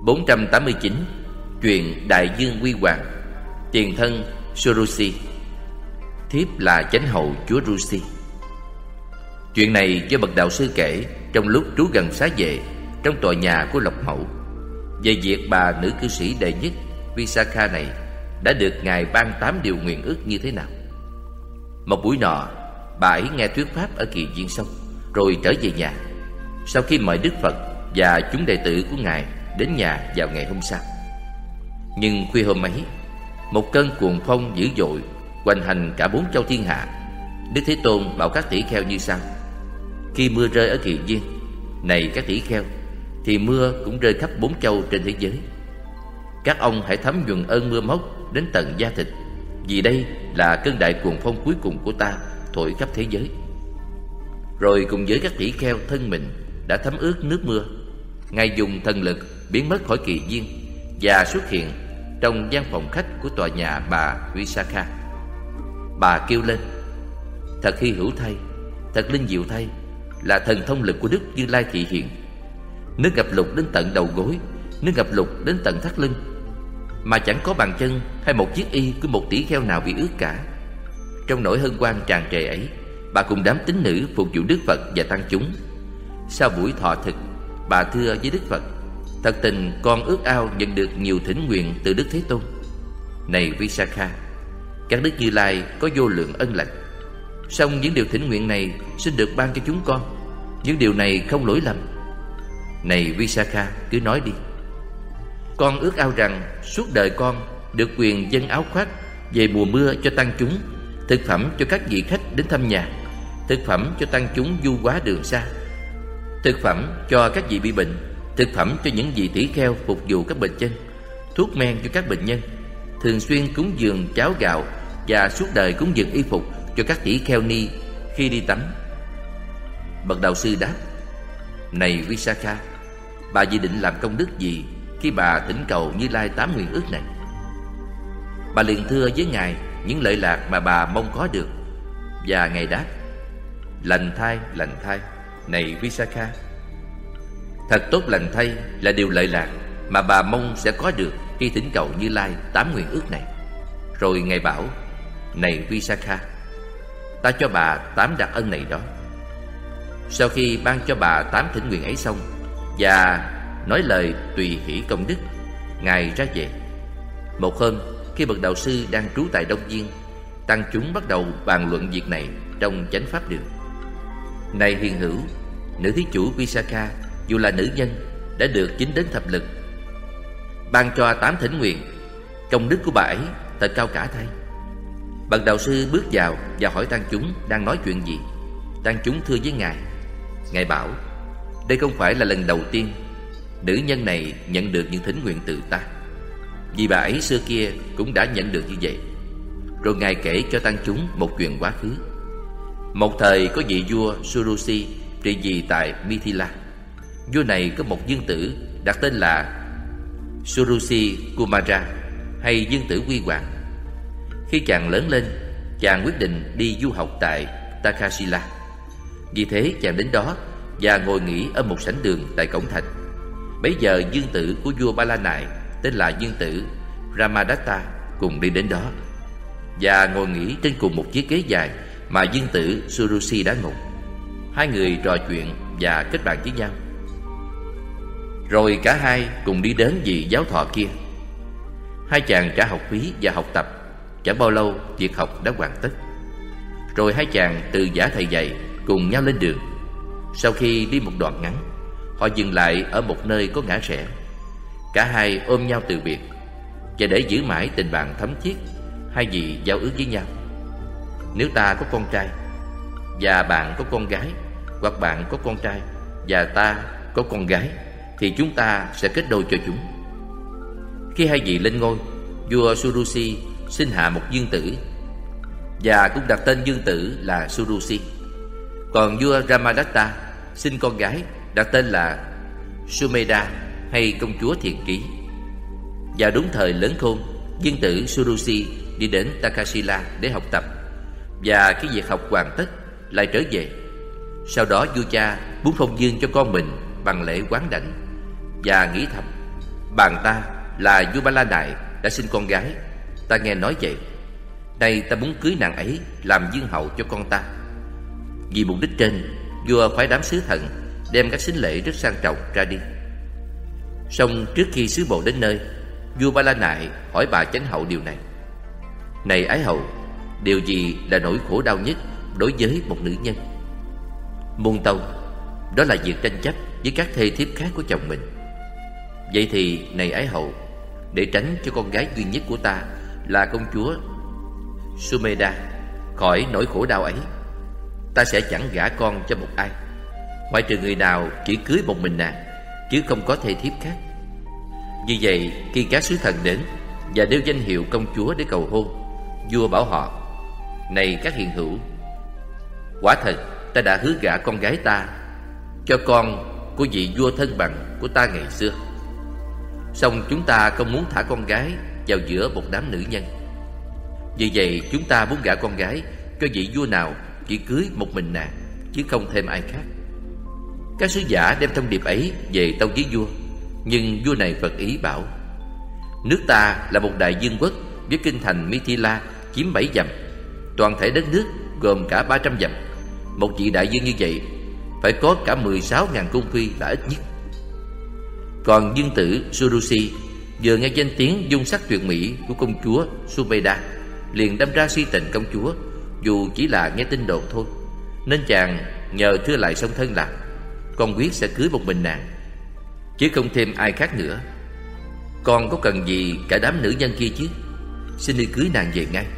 489. Chuyện Đại Dương Quy Hoàng. Tiền thân Surusi, thiếp là chánh hậu chúa Rusi. Chuyện này do bậc đạo sư kể trong lúc trú gần xá vệ trong tòa nhà của Lộc Mẫu, về việc bà nữ cư sĩ đệ nhất Visakha này đã được Ngài ban 8 điều nguyện ước như thế nào. Một buổi nọ, bà ấy nghe thuyết pháp ở kỳ viên xong rồi trở về nhà, sau khi mời Đức Phật và chúng đệ tử của Ngài đến nhà vào ngày hôm sau. Nhưng khuya hôm ấy, một cơn cuồng phong dữ dội hoành hành cả 4 châu thiên hạ. Đức Thế Tôn bảo các tỷ kheo như sau: khi mưa rơi ở kỳ viên này các tỷ kheo, thì mưa cũng rơi khắp 4 châu trên thế giới. Các ông hãy thấm nhuần ơn mưa móc đến tận da thịt, vì đây là cơn đại cuồng phong cuối cùng của ta thổi khắp thế giới. Rồi cùng với các tỷ kheo thân mình đã thấm ướt nước mưa, Ngài dùng thần lực biến mất khỏi kỳ viên và xuất hiện trong gian phòng khách của tòa nhà bà Visakha. Bà kêu lên: thật hy hữu thay, thật linh diệu thay, là thần thông lực của Đức Như Lai thị hiện. Nước ngập lụt đến tận đầu gối, nước ngập lụt đến tận thắt lưng, mà chẳng có bàn chân hay một chiếc y của một tỷ kheo nào bị ướt cả. Trong nỗi hân hoan tràn trề ấy, bà cùng đám tín nữ phục vụ Đức Phật và tăng chúng. Sau buổi thọ thực, bà thưa với Đức Phật: thật tình con ước ao nhận được nhiều thỉnh nguyện từ Đức Thế Tôn. Này Visakha, các Đức Như Lai có vô lượng ân lành, song những điều thỉnh nguyện này xin được ban cho chúng con. Những điều này không lỗi lầm. Này Visakha, cứ nói đi. Con ước ao rằng suốt đời con được quyền dâng áo khoác về mùa mưa cho tăng chúng, thực phẩm cho các vị khách đến thăm nhà, thực phẩm cho tăng chúng du quá đường xa, thực phẩm cho các vị bị bệnh, thực phẩm cho những vị tỷ kheo phục vụ các bệnh chân, thuốc men cho các bệnh nhân, thường xuyên cúng dường cháo gạo, và suốt đời cúng dường y phục cho các tỷ kheo ni khi đi tắm. Bậc đạo sư đáp: này Visakha, bà dự định làm công đức gì khi bà thỉnh cầu Như Lai 8 nguyện ước này? Bà liền thưa với Ngài những lợi lạc mà bà mong có được, và Ngài đáp: lành thay, này Visakha, thật tốt lành thay là điều lợi lạc mà bà mong sẽ có được khi thỉnh cầu Như Lai 8 nguyện ước này. Rồi Ngài bảo: này Visakha, ta cho bà 8 đặc ân này đó. Sau khi ban cho bà 8 thỉnh nguyện ấy xong và nói lời tùy hỷ công đức, Ngài ra về. Một hôm, khi bậc đạo sư đang trú tại Đông Viên, tăng chúng bắt đầu bàn luận việc này trong chánh pháp đường. Này hiền hữu, nữ thí chủ Visakha dù là nữ nhân đã được chính đến thập lực, ban cho 8 thỉnh nguyện. Công đức của bà ấy thật cao cả thay. Bậc đạo sư bước vào và hỏi tăng chúng đang nói chuyện gì. Tăng chúng thưa với Ngài. Ngài bảo: đây không phải là lần đầu tiên nữ nhân này nhận được những thỉnh nguyện từ ta, vì bà ấy xưa kia cũng đã nhận được như vậy. Rồi Ngài kể cho tăng chúng một chuyện quá khứ. Một thời có vị vua Surusi trị vì tại Mithila. Vua này có một vương tử đặt tên là Surusi Kumara, hay vương tử Quy Hoàng. Khi chàng lớn lên, chàng quyết định đi du học tại Takshila. Vì thế chàng đến đó và ngồi nghỉ ở một sảnh đường tại cổng thành. Bấy giờ vương tử của vua Ba La Nại tên là vương tử Ramadatta cùng đi đến đó và ngồi nghỉ trên cùng một chiếc ghế dài mà vương tử Surusi đã ngồi. Hai người trò chuyện và kết bạn với nhau. Rồi cả hai cùng đi đến vị giáo thọ kia. Hai chàng trả học phí và học tập. Chẳng bao lâu việc học đã hoàn tất. Rồi hai chàng từ giả thầy dạy cùng nhau lên đường. Sau khi đi một đoạn ngắn, họ dừng lại ở một nơi có ngã rẽ. Cả hai ôm nhau từ biệt, và để giữ mãi tình bạn thấm thiết, hai vị giao ước với nhau: nếu ta có con trai và bạn có con gái, hoặc bạn có con trai và ta có con gái, thì chúng ta sẽ kết đôi cho chúng. Khi hai vị lên ngôi, vua Surusi sinh hạ một vương tử và cũng đặt tên vương tử là Surusi. Còn vua Ramadatta sinh con gái đặt tên là Sumedha, hay công chúa Thiền Ký. Vào đúng thời lớn khôn, vương tử Surusi đi đến Takshila để học tập, và khi việc học hoàn tất lại trở về. Sau đó vua cha muốn phong dương cho con mình bằng lễ quán đảnh, và nghĩ thầm: Bạn ta là vua Ba La Nại đã sinh con gái. Ta nghe nói vậy. Nay ta muốn cưới nàng ấy làm vương hậu cho con ta. Vì mục đích trên, vua phái đám sứ thần đem các sính lễ rất sang trọng ra đi. Song trước khi sứ bộ đến nơi, vua Ba La Nại hỏi bà chánh hậu điều này: Này ái hậu, điều gì là nỗi khổ đau nhất đối với một nữ nhân? Muôn tâu: Đó là việc tranh chấp với các thê thiếp khác của chồng mình. Vậy thì này ái hậu, để tránh cho con gái duy nhất của ta là công chúa Sumeda khỏi nỗi khổ đau ấy, ta sẽ chẳng gả con cho một ai, ngoại trừ người nào chỉ cưới một mình nàng, chứ không có thê thiếp khác. Vì vậy, khi các sứ thần đến và đeo danh hiệu công chúa để cầu hôn, vua bảo họ: Này các hiền hữu, quả thật ta đã hứa gả con gái ta cho con của vị vua thân bằng của ta ngày xưa. Song chúng ta không muốn thả con gái vào giữa một đám nữ nhân. Vì vậy chúng ta muốn gả con gái cho vị vua nào chỉ cưới một mình nàng, chứ không thêm ai khác. Các sứ giả đem thông điệp ấy về tâu với vua. Nhưng vua này phật ý bảo: Nước ta là một đại vương quốc với kinh thành Mithila chiếm 7 dặm. Toàn thể đất nước gồm cả 300 dặm. Một vị đại vương như vậy phải có cả 16.000 cung phi là ít nhất. Còn vương tử Surusi vừa nghe danh tiếng dung sắc tuyệt mỹ của công chúa Sumeda, liền đâm ra si tình công chúa, dù chỉ là nghe tin đồn thôi. Nên chàng nhờ thưa lại song thân là con quyết sẽ cưới một mình nàng, chứ không thêm ai khác nữa. Con có cần gì cả đám nữ nhân kia chứ? Xin đi cưới nàng về ngay.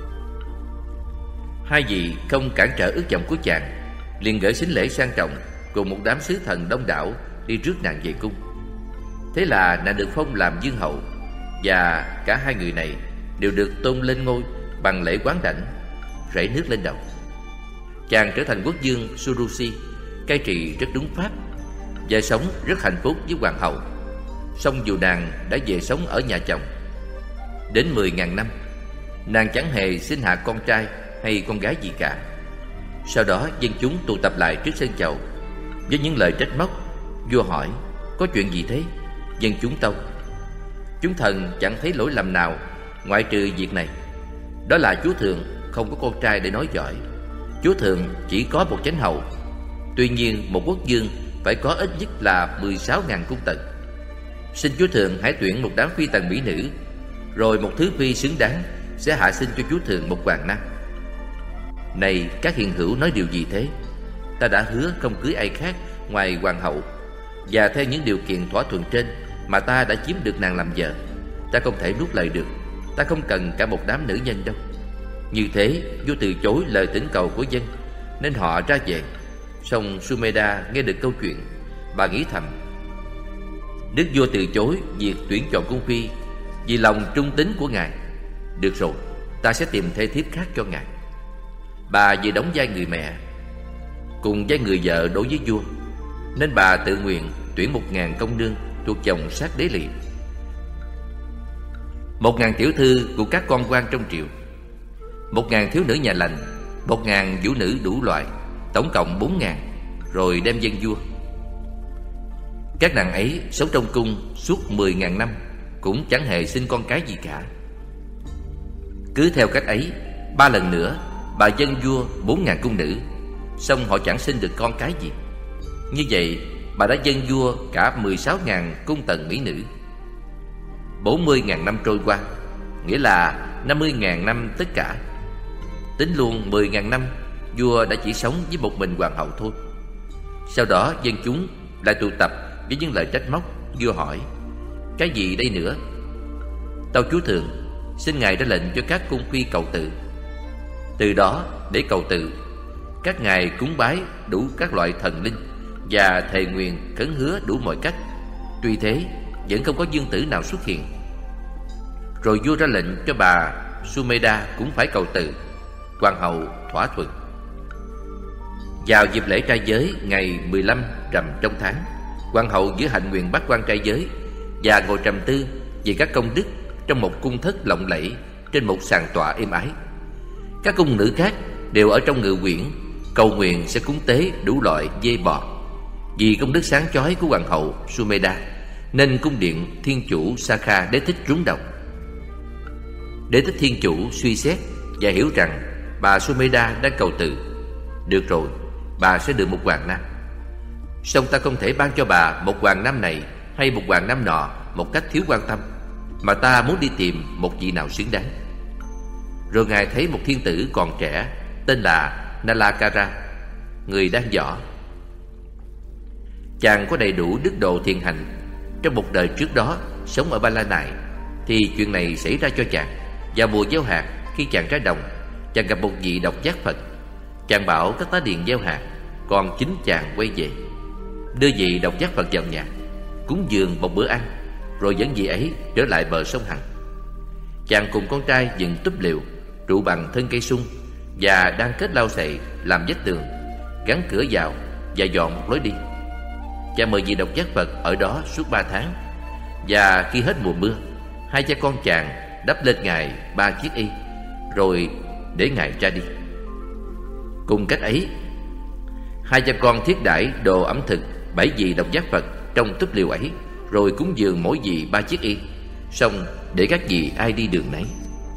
Hai vị không cản trở ước vọng của chàng, liền gửi sính lễ sang trọng cùng một đám sứ thần đông đảo đi rước nàng về cung. Thế là nàng được phong làm vương hậu, và cả hai người này đều được tôn lên ngôi bằng lễ quán đảnh, rải nước lên đầu. Chàng trở thành quốc vương Surusi, cai trị rất đúng pháp và sống rất hạnh phúc với hoàng hậu. Song dù nàng đã về sống ở nhà chồng đến 10.000 năm, nàng chẳng hề sinh hạ con trai hay con gái gì cả. Sau đó dân chúng tụ tập lại trước sân chầu với những lời trách móc. Vua hỏi: Có chuyện gì thế? Dân chúng tâu: Chúng thần chẳng thấy lỗi lầm nào ngoại trừ việc này. Đó là chúa thượng không có con trai để nói giỏi. Chúa thượng chỉ có một chánh hậu. Tuy nhiên một quốc vương phải có ít nhất là 16.000 cung tần. Xin chúa thượng hãy tuyển một đám phi tần mỹ nữ, rồi một thứ phi xứng đáng sẽ hạ sinh cho chúa thượng một hoàng nam. Này các hiền hữu nói điều gì thế? Ta đã hứa không cưới ai khác ngoài hoàng hậu, và theo những điều kiện thỏa thuận trên mà ta đã chiếm được nàng làm vợ. Ta không thể nuốt lời được. Ta không cần cả một đám nữ nhân đâu. Như thế vua từ chối lời thỉnh cầu của dân, nên họ ra về. Song Sumeda nghe được câu chuyện, bà nghĩ thầm: Đức vua từ chối việc tuyển chọn cung phi vì lòng trung tín của ngài. Được rồi, ta sẽ tìm thê thiếp khác cho ngài. Bà vừa đóng vai người mẹ cùng vai người vợ đối với vua, nên bà tự nguyện tuyển 1.000 công nương thuộc dòng sát đế liệt, 1.000 tiểu thư của các con quan trong triều, 1.000 thiếu nữ nhà lành, 1.000 vũ nữ đủ loại, tổng cộng 4.000, rồi đem dâng vua. Các nàng ấy sống trong cung suốt 10.000 năm, cũng chẳng hề sinh con cái gì cả. Cứ theo cách ấy, 3 lần nữa bà dâng vua 4.000 cung nữ, song họ chẳng sinh được con cái gì. Như vậy bà đã dâng vua cả 16.000 cung tần mỹ nữ. 40.000 năm trôi qua, nghĩa là 50.000 năm tất cả. Tính luôn 10.000 năm, vua đã chỉ sống với một mình hoàng hậu thôi. Sau đó dân chúng lại tụ tập với những lời trách móc. Vua hỏi: Cái gì đây nữa? Tâu chúa thượng, xin ngài ra lệnh cho các cung phi cầu tự. Từ đó để cầu tự, các ngài cúng bái đủ các loại thần linh và thề nguyện khấn hứa đủ mọi cách. Tuy thế vẫn không có vương tử nào xuất hiện. Rồi vua ra lệnh cho bà Sumeda cũng phải cầu tự. Hoàng hậu thỏa thuận. Vào dịp lễ trai giới ngày 15 rằm trong tháng, hoàng hậu giữ hạnh nguyện bắt quan trai giới và ngồi trầm tư về các công đức trong một cung thất lộng lẫy trên một sàn tọa êm ái. Các cung nữ khác đều ở trong ngự quyển cầu nguyện sẽ cúng tế đủ loại dê bò vì công đức sáng chói của hoàng hậu Sumeda nên cung điện thiên chủ Sakha Đế Thích rúng động. Đế Thích thiên chủ suy xét và hiểu rằng bà Sumedha đang cầu từ. Được rồi, bà sẽ được một hoàng nam. Song ta không thể ban cho bà một hoàng nam này hay một hoàng nam nọ một cách thiếu quan tâm, mà ta muốn đi tìm một vị nào xứng đáng. Rồi ngài thấy một thiên tử còn trẻ tên là Nalakara, người đang võ. Chàng có đầy đủ đức độ thiền hành. Trong một đời trước đó sống ở Ba La Nại, thì chuyện này xảy ra cho chàng. Vào mùa gieo hạt, khi chàng ra đồng, chàng gặp một vị độc giác Phật. Chàng bảo các tá điền gieo hạt, còn chính chàng quay về, đưa vị độc giác Phật vào nhà, cúng dường một bữa ăn, rồi dẫn vị ấy trở lại bờ sông Hằng. Chàng cùng con trai dựng túp lều trụ bằng thân cây sung, và đang kết lau sậy làm vách tường, gắn cửa vào và dọn một lối đi. Chàng mời vị độc giác Phật ở đó suốt 3 tháng. Và khi hết mùa mưa, hai cha con chàng đắp lên ngài 3 chiếc y, rồi để ngài ra đi. Cùng cách ấy, hai cha con thiết đãi đồ ẩm thực 7 vị độc giác Phật trong túp lều ấy, rồi cúng dường mỗi vị 3 chiếc y, xong để các vị ai đi đường nấy.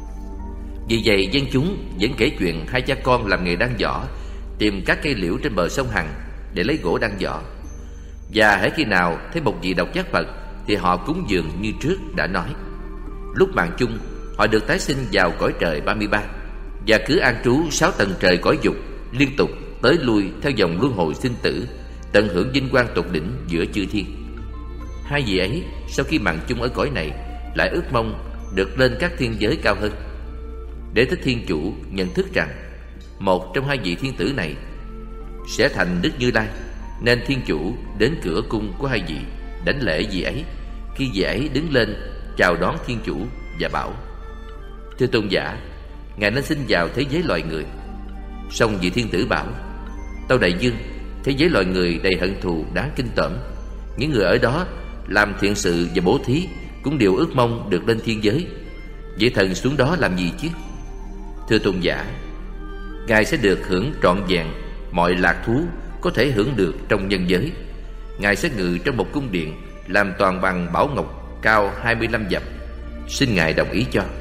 Vì vậy dân chúng vẫn kể chuyện hai cha con làm nghề đan giỏ, tìm các cây liễu trên bờ sông Hằng để lấy gỗ đan giỏ. Và hễ khi nào thấy một vị độc giác Phật thì họ cúng dường như trước đã nói. Lúc mạng chung, họ được tái sinh vào cõi trời 33, và cứ an trú 6 tầng trời cõi dục, liên tục tới lui theo dòng luân hồi sinh tử, tận hưởng vinh quang tột đỉnh giữa chư thiên. Hai vị ấy sau khi mạng chung ở cõi này lại ước mong được lên các thiên giới cao hơn. Đế Thích thiên chủ nhận thức rằng một trong hai vị thiên tử này sẽ thành Đức Như Lai, nên thiên chủ đến cửa cung của hai vị, đánh lễ vị ấy. Khi vị ấy đứng lên chào đón thiên chủ và bảo: Thưa tôn giả, ngài nên xin vào thế giới loài người. Song vị thiên tử bảo: Tâu đại vương, thế giới loài người đầy hận thù đáng kinh tởm. Những người ở đó làm thiện sự và bố thí cũng đều ước mong được lên thiên giới. Vậy thần xuống đó làm gì chứ? Thưa tôn giả, ngài sẽ được hưởng trọn vẹn mọi lạc thú có thể hưởng được trong nhân giới. Ngài sẽ ngự trong một cung điện làm toàn bằng bảo ngọc cao 25 dặm. Xin ngài đồng ý cho.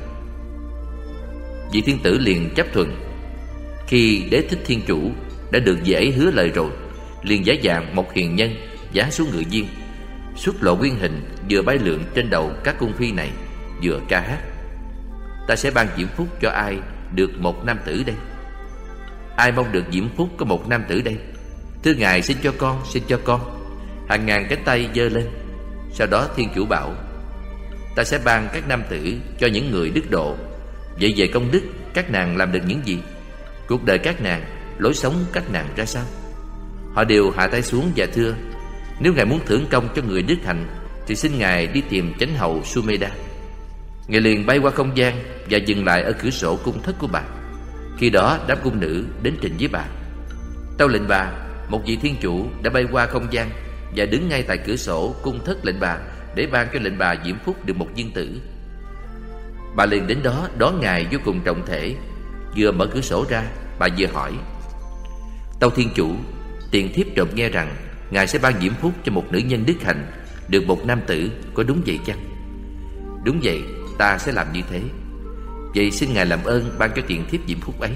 Vị thiên tử liền chấp thuận. Khi Đế Thích thiên chủ đã được vị ấy hứa lời rồi, liền giả dạng một hiền nhân, giá xuống ngự viên, xuất lộ nguyên hình, vừa bay lượn trên đầu các cung phi này, vừa ca hát: Ta sẽ ban diễm phúc cho ai được một nam tử đây? Ai mong được diễm phúc có một nam tử đây? Thưa ngài, xin cho con, xin cho con. Hàng ngàn cánh tay giơ lên. Sau đó thiên chủ bảo: Ta sẽ ban các nam tử cho những người đức độ. Vậy về công đức, các nàng làm được những gì? Cuộc đời các nàng, lối sống các nàng ra sao? Họ đều hạ tay xuống và thưa: Nếu ngài muốn thưởng công cho người đức hạnh, thì xin ngài đi tìm chánh hậu Sumedha. Ngài liền bay qua không gian và dừng lại ở cửa sổ cung thất của bà. Khi đó đám cung nữ đến trình với bà: Tâu lệnh bà, một vị thiên chủ đã bay qua không gian và đứng ngay tại cửa sổ cung thất lệnh bà, để ban cho lệnh bà diễm phúc được một viên tử. Bà liền đến đó đón ngài vô cùng trọng thể. Vừa mở cửa sổ ra, bà vừa hỏi: Tâu thiên chủ, tiền thiếp trộm nghe rằng ngài sẽ ban diễm phúc cho một nữ nhân đức hạnh được một nam tử, có đúng vậy chăng? Đúng vậy, ta sẽ làm như thế. Vậy xin ngài làm ơn ban cho tiền thiếp diễm phúc ấy.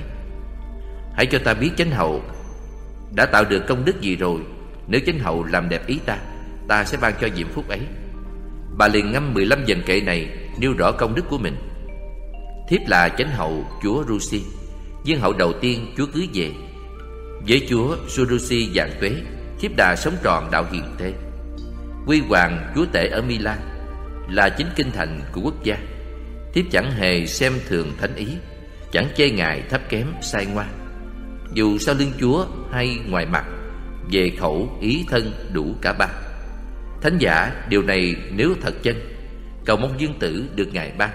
Hãy cho ta biết chánh hậu đã tạo được công đức gì rồi. Nếu chánh hậu làm đẹp ý ta, ta sẽ ban cho diễm phúc ấy. Bà liền ngâm 15 dần kệ này, nêu rõ công đức của mình. Thiếp là chánh hậu chúa Rusi, vương hậu đầu tiên chúa cưới về. Với chúa Surusi vạn tuế, thiếp đã sống trọn đạo hiền thế. Quy hoàng chúa tể ở Milan, là chính kinh thành của quốc gia. Thiếp chẳng hề xem thường thánh ý, chẳng chê ngài thấp kém sai ngoan. Dù sau lưng chúa hay ngoài mặt, về khẩu ý thân đủ cả ba. Thánh giả, điều này nếu thật chân, cầu mong dương tử được ngài ban.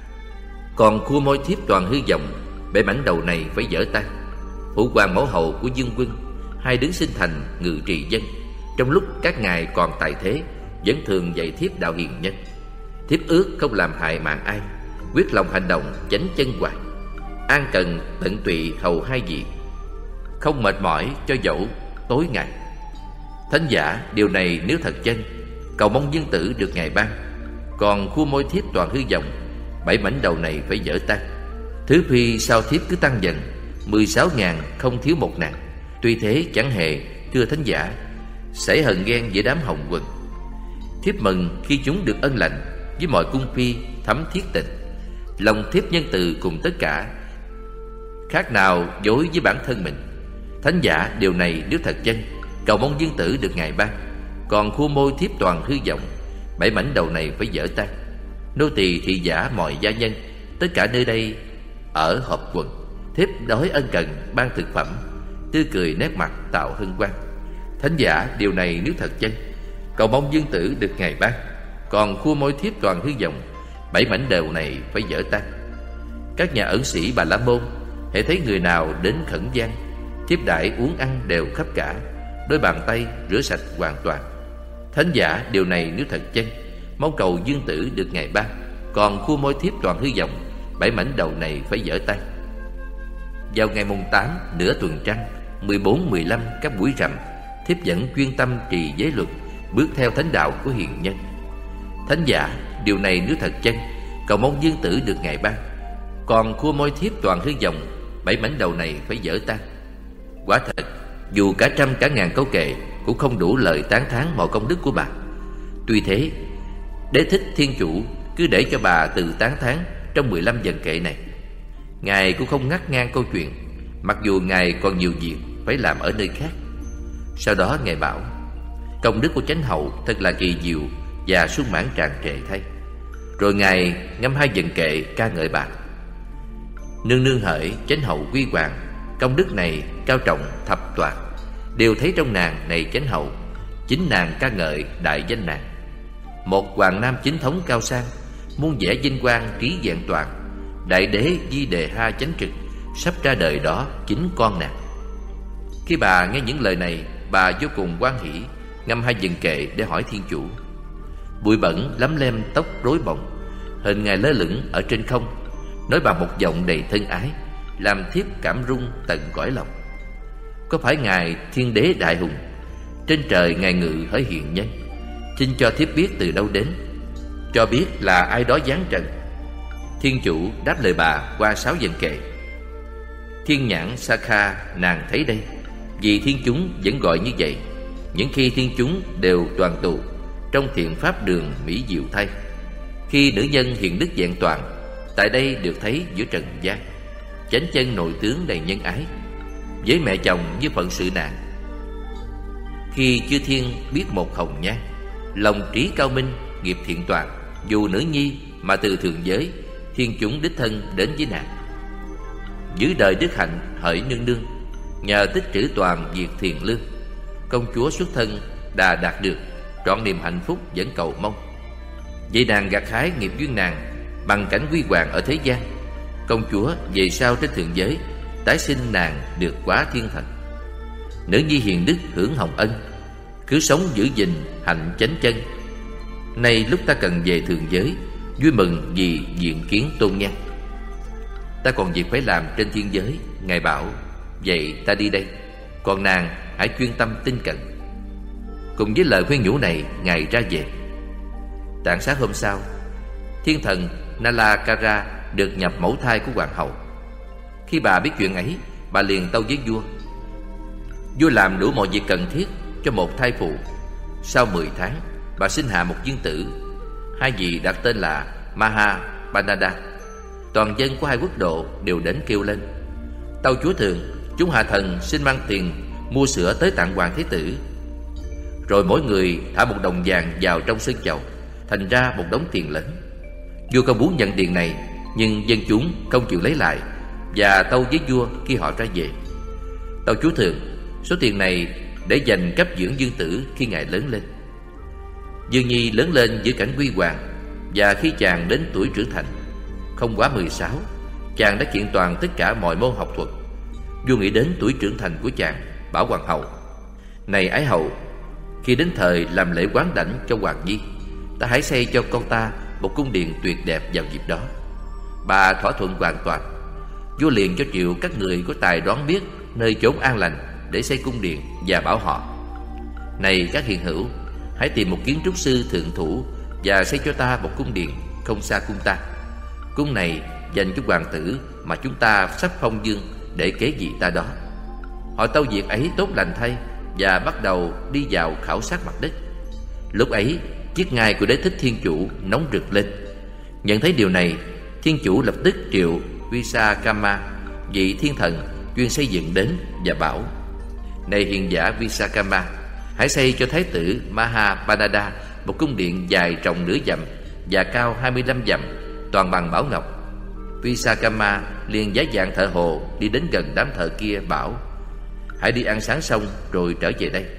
Còn khua môi thiếp toàn hư vọng, bể mảnh đầu này phải dở tay. Phụ hoàng mẫu hậu của Dương Quân, hai đứng sinh thành ngự trì dân, trong lúc các ngài còn tại thế, vẫn thường dạy thiếp đạo hiền nhân. Thiếp ước không làm hại mạng ai, quyết lòng hành động chánh chân hoài, an cần tận tụy hầu hai vị, không mệt mỏi cho dẫu tối ngày. Thánh giả, điều này nếu thật chân, cầu mong dương tử được ngài ban. Còn khua môi thiếp toàn hư vọng, 7 mảnh đầu này phải dở tan. Thứ phi sao thiếp cứ tăng dần, 16.000 không thiếu một nàng. Tuy thế chẳng hề thưa thánh giả, xảy hờn ghen giữa đám hồng quần. Thiếp mừng khi chúng được ân lành, với mọi cung phi thấm thiết tình. Lòng thiếp nhân từ cùng tất cả, khác nào dối với bản thân mình. Thánh giả điều này nếu thật chân, cầu mong dương tử được ngài ban. Còn khua môi thiếp toàn hư vọng, 7 mảnh đầu này phải dở tan. Nô tỳ thị giả mọi gia nhân, tất cả nơi đây ở họp quần. Thiếp đói ân cần ban thực phẩm, tươi cười nét mặt tạo hân hoan. Thánh giả điều này nếu thật chân, cầu mong dương tử được ngài ban. Còn khua môi thiếp toàn hư vọng, 7 mảnh đầu này phải dở tan. Các nhà ẩn sĩ Bà La Môn hễ thấy người nào đến khẩn van, thiếp đãi uống ăn đều khắp cả, đôi bàn tay rửa sạch hoàn toàn. Thánh giả điều này nếu thật chân, mong cầu dương tử được ngài ban. Còn khua môi thiếp toàn hư vọng, 7 mảnh đầu này phải dở tan. Vào ngày mùng 8 nửa tuần trăng, 14-15 các buổi rằm, thiếp vẫn chuyên tâm trì giới luật, bước theo thánh đạo của hiền nhân. Thánh giả điều này nếu thật chân, cầu mong dương tử được ngài ban. Còn khua môi thiếp toàn hư vọng, 7 mảnh đầu này phải dở tan. Quả thật, dù cả trăm cả ngàn câu kệ cũng không đủ lời tán thán mọi công đức của bà. Tuy thế, Đế Thích Thiên Chủ cứ để cho bà tự tán thán trong 15 vần kệ này. Ngài cũng không ngắt ngang câu chuyện, mặc dù Ngài còn nhiều việc phải làm ở nơi khác. Sau đó Ngài bảo: công đức của chánh hậu thật là kỳ diệu và sung mãn tràn trề thay. Rồi Ngài ngâm 2 vần kệ ca ngợi bà: nương nương hỡi chánh hậu quy hoàng, công đức này cao trọng thập toàn, đều thấy trong nàng này chánh hậu, chính nàng ca ngợi đại danh nàng. Một hoàng nam chính thống cao sang, muôn vẻ vinh quang trí vẹn toàn, đại đế Di Đề Ha chánh trực, sắp ra đời đó chính con nàng. Khi bà nghe những lời này, bà vô cùng hoan hỷ, ngâm 2 vần kệ để hỏi Thiên Chủ. Bụi bẩn lấm lem tóc rối bồng, hình Ngài lơ lửng ở trên không, nói bằng một giọng đầy thân ái, làm thiếp cảm rung tận cõi lòng. Có phải Ngài Thiên Đế Đại Hùng, trên trời Ngài ngự hỡi hiền nhân? Xin cho thiếp biết từ đâu đến, cho biết là ai đó giáng trần. Thiên Chủ đáp lời bà qua 6 vần kệ. Thiên nhãn Sakha nàng thấy đây, vì thiên chúng vẫn gọi như vậy. Những khi thiên chúng đều toàn tụ, trong thiện pháp đường mỹ diệu thay. Khi nữ nhân hiền đức vẹn toàn, tại đây được thấy giữa trần gian. Chánh chân nội tướng đầy nhân ái, với mẹ chồng như phận sự nàng. Khi chư thiên biết một hồng nhan, lòng trí cao minh nghiệp thiện toàn. Dù nữ nhi mà từ thường giới, thiên chúng đích thân đến với nàng. Giữ đời đức hạnh hỡi nương nương, nhờ tích trữ toàn việc thiền lương. Công chúa xuất thân đã đạt được, trọn niềm hạnh phúc vẫn cầu mong. Vậy nàng gặt hái nghiệp duyên nàng, bằng cảnh huy hoàng ở thế gian. Công chúa về sau trên thượng giới, tái sinh nàng được quá thiên thần. Nữ nhi hiền đức hưởng hồng ân, cứ sống giữ gìn hạnh chánh chân. Nay lúc ta cần về thượng giới, vui mừng vì diện kiến tôn nhan. Ta còn việc phải làm trên thiên giới. Ngài bảo: vậy ta đi đây, còn nàng hãy chuyên tâm tinh cận. Cùng với lời khuyên nhủ này, Ngài ra về. Tảng sáng hôm sau, thiên thần Nalakara được nhập mẫu thai của hoàng hậu. Khi bà biết chuyện ấy, bà liền tâu với vua. Vua làm đủ mọi việc cần thiết cho một thai phụ. Sau 10 tháng, bà sinh hạ một dương tử. 2 vị đặt tên là Mahabanada. Toàn dân của 2 quốc độ đều đến kêu lên: tâu chúa thượng, chúng hạ thần xin mang tiền mua sữa tới tặng hoàng thế tử. Rồi mỗi người thả 1 đồng vàng vào trong sân chầu, thành ra một đống tiền lớn. Vua không muốn nhận tiền này, nhưng dân chúng không chịu lấy lại, và tâu với vua khi họ ra về: tâu chúa thượng, số tiền này để dành cấp dưỡng dương tử khi ngài lớn lên. Dương nhi lớn lên giữa cảnh huy hoàng, và khi chàng đến tuổi trưởng thành, không quá 16, chàng đã kiện toàn tất cả mọi môn học thuật. Vua nghĩ đến tuổi trưởng thành của chàng, bảo hoàng hậu: này ái hậu, khi đến thời làm lễ quán đảnh cho hoàng nhi, ta hãy xây cho con ta một cung điện tuyệt đẹp vào dịp đó. Bà thỏa thuận hoàn toàn. Vua liền cho triệu các người có tài đoán biết nơi chốn an lành để xây cung điện, và bảo họ: này các hiền hữu, hãy tìm một kiến trúc sư thượng thủ và xây cho ta một cung điện không xa cung ta. Cung này dành cho hoàng tử mà chúng ta sắp phong dương để kế vị ta đó. Họ tâu việc ấy tốt lành thay và bắt đầu đi vào khảo sát mặt đất. Lúc ấy, chiếc ngai của Đế Thích Thiên Chủ nóng rực lên. Nhận thấy điều này, Thiên Chủ lập tức triệu Visakama, vị thiên thần chuyên xây dựng đến và bảo: Này hiền giả Visakama, hãy xây cho Thái tử Mahapanada một cung điện dài rộng nửa dặm và cao 25 dặm, toàn bằng bảo ngọc. Visakama liền giả dạng thợ hồ đi đến gần đám thợ kia bảo: Hãy đi ăn sáng xong rồi trở về đây.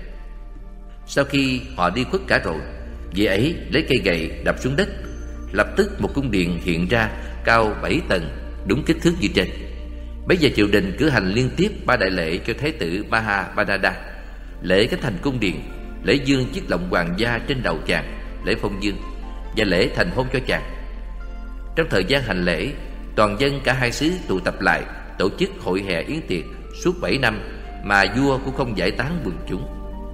Sau khi họ đi khuất cả rồi, vị ấy lấy cây gậy đập xuống đất. Lập tức một cung điện hiện ra cao 7 tầng, đúng kích thước như trên. Bây giờ triều đình cử hành liên tiếp 3 đại lễ cho Thái tử Mahapanada: lễ khánh thành cung điện, lễ dương chiếc lọng hoàng gia trên đầu chàng, lễ phong dương, và lễ thành hôn cho chàng. Trong thời gian hành lễ, toàn dân cả hai xứ tụ tập lại tổ chức hội hè yến tiệc suốt 7 năm mà vua cũng không giải tán quần chúng.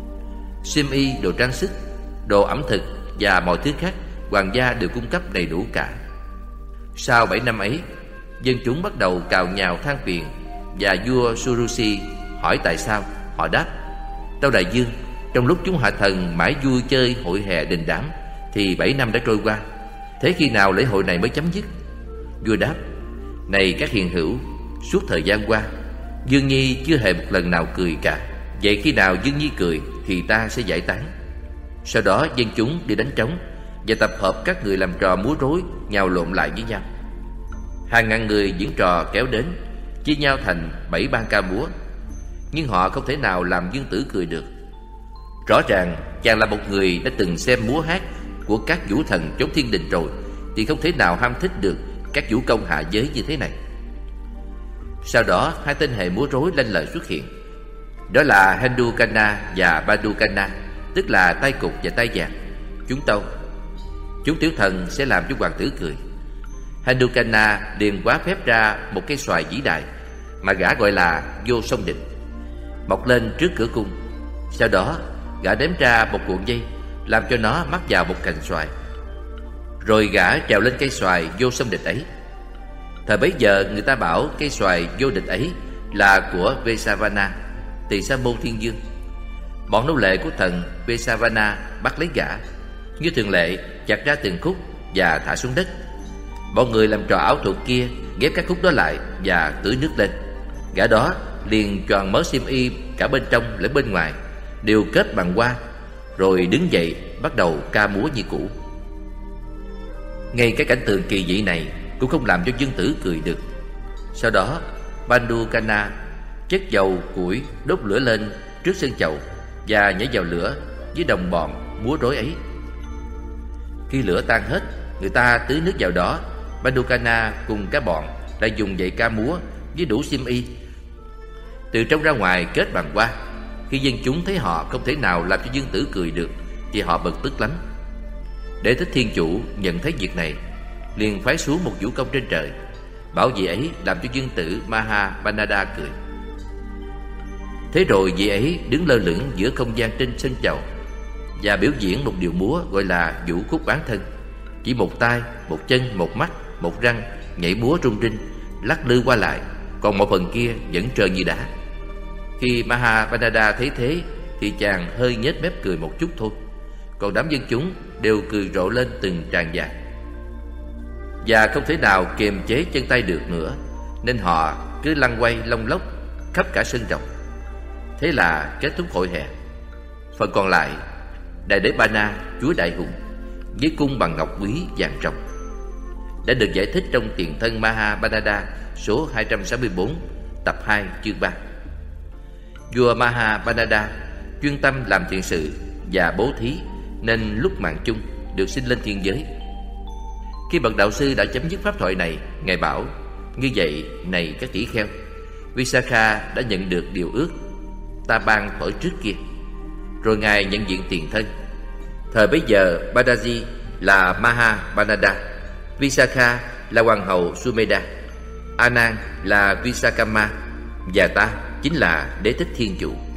Xiêm y, đồ trang sức, đồ ẩm thực và mọi thứ khác hoàng gia đều cung cấp đầy đủ cả. Sau 7 năm ấy, dân chúng bắt đầu cào nhào than phiền, và vua Surusi hỏi tại sao. Họ đáp: Tâu đại dương, trong lúc chúng hạ thần mãi vui chơi hội hè đình đám thì 7 năm đã trôi qua. Thế khi nào lễ hội này mới chấm dứt? Vua đáp: Này các hiền hữu, suốt thời gian qua, Dương Nhi chưa hề một lần nào cười cả. Vậy khi nào Dương Nhi cười thì ta sẽ giải tán. Sau đó dân chúng đi đánh trống và tập hợp các người làm trò múa rối nhào lộn lại với nhau. Hàng ngàn người diễn trò kéo đến, chia nhau thành 7 ban ca múa, nhưng họ không thể nào làm Dương Tử cười được. Rõ ràng chàng là một người đã từng xem múa hát của các vũ thần chốn thiên đình rồi, thì không thể nào ham thích được các vũ công hạ giới như thế này. Sau đó 2 tên hề múa rối lanh lợi xuất hiện. Đó là Hendukana và Badukana, tức là tay cục và tay vàng. Chúng tâu: Chúng tiểu thần sẽ làm cho hoàng tử cười. Hendukana liền quá phép ra một cây xoài vĩ đại mà gã gọi là Vô Song Địch, mọc lên trước cửa cung. Sau đó gã đếm ra một cuộn dây, làm cho nó mắc vào một cành xoài. Rồi gã trèo lên cây xoài Vô Song Địch ấy. Thời bấy giờ người ta bảo cây xoài vô địch ấy là của Vesavana, tỳ sa môn thiên dương. Bọn nô lệ của thần Vesavana bắt lấy gã, như thường lệ chặt ra từng khúc và thả xuống đất. Bọn người làm trò ảo thuật kia ghép các khúc đó lại và tưới nước lên. Gã đó liền choàng mớ xiêm y cả bên trong lẫn bên ngoài đều kết bằng hoa, rồi đứng dậy bắt đầu ca múa như cũ. Ngay cái cảnh tượng kỳ dị này cũng không làm cho Dương Tử cười được. Sau đó Bandukana chất dầu củi đốt lửa lên trước sân chậu và nhảy vào lửa với đồng bọn múa rối ấy. Khi lửa tan hết, người ta tưới nước vào đó. Bandukana cùng các bọn lại dùng dậy ca múa với đủ xiêm y, từ trong ra ngoài kết bằng hoa. Khi dân chúng thấy họ không thể nào làm cho Dương Tử cười được thì họ bực tức lắm. Đế Thích Thiên Chủ nhận thấy việc này, liền phái xuống một vũ công trên trời, bảo vị ấy làm cho Dương Tử Mahapanada cười. Thế rồi vị ấy đứng lơ lửng giữa không gian trên sân chầu và biểu diễn một điệu múa gọi là vũ khúc bán thân. Chỉ một tay, một chân, một mắt, một răng nhảy múa rung rinh, lắc lư qua lại, còn một phần kia vẫn trơn như đá. Khi Mahapanada thấy thế thì chàng hơi nhếch mép cười một chút thôi, còn đám dân chúng đều cười rộ lên từng tràng dài, và không thể nào kiềm chế chân tay được nữa, nên họ cứ lăn quay lông lốc khắp cả sân rộng. Thế là kết thúc hội hè. Phần còn lại, Đại Đế Bana, chúa đại hùng, với cung bằng ngọc quý vàng ròng, đã được giải thích trong Tiền Thân Mahapanada số 264, tập 2, chương 3. Vua Mahapanada chuyên tâm làm thiện sự và bố thí, nên lúc mạng chung được sinh lên thiên giới. Khi bậc đạo sư đã chấm dứt pháp thoại này, ngài bảo: Như vậy này các tỷ kheo, Visakha đã nhận được điều ước ta ban thuở trước kia. Rồi ngài nhận diện tiền thân. Thời bấy giờ Badaji là Mahapanada, Visakha là hoàng hậu Sumedha, Anand là Visakama, và ta chính là Đế Thích Thiên Chủ.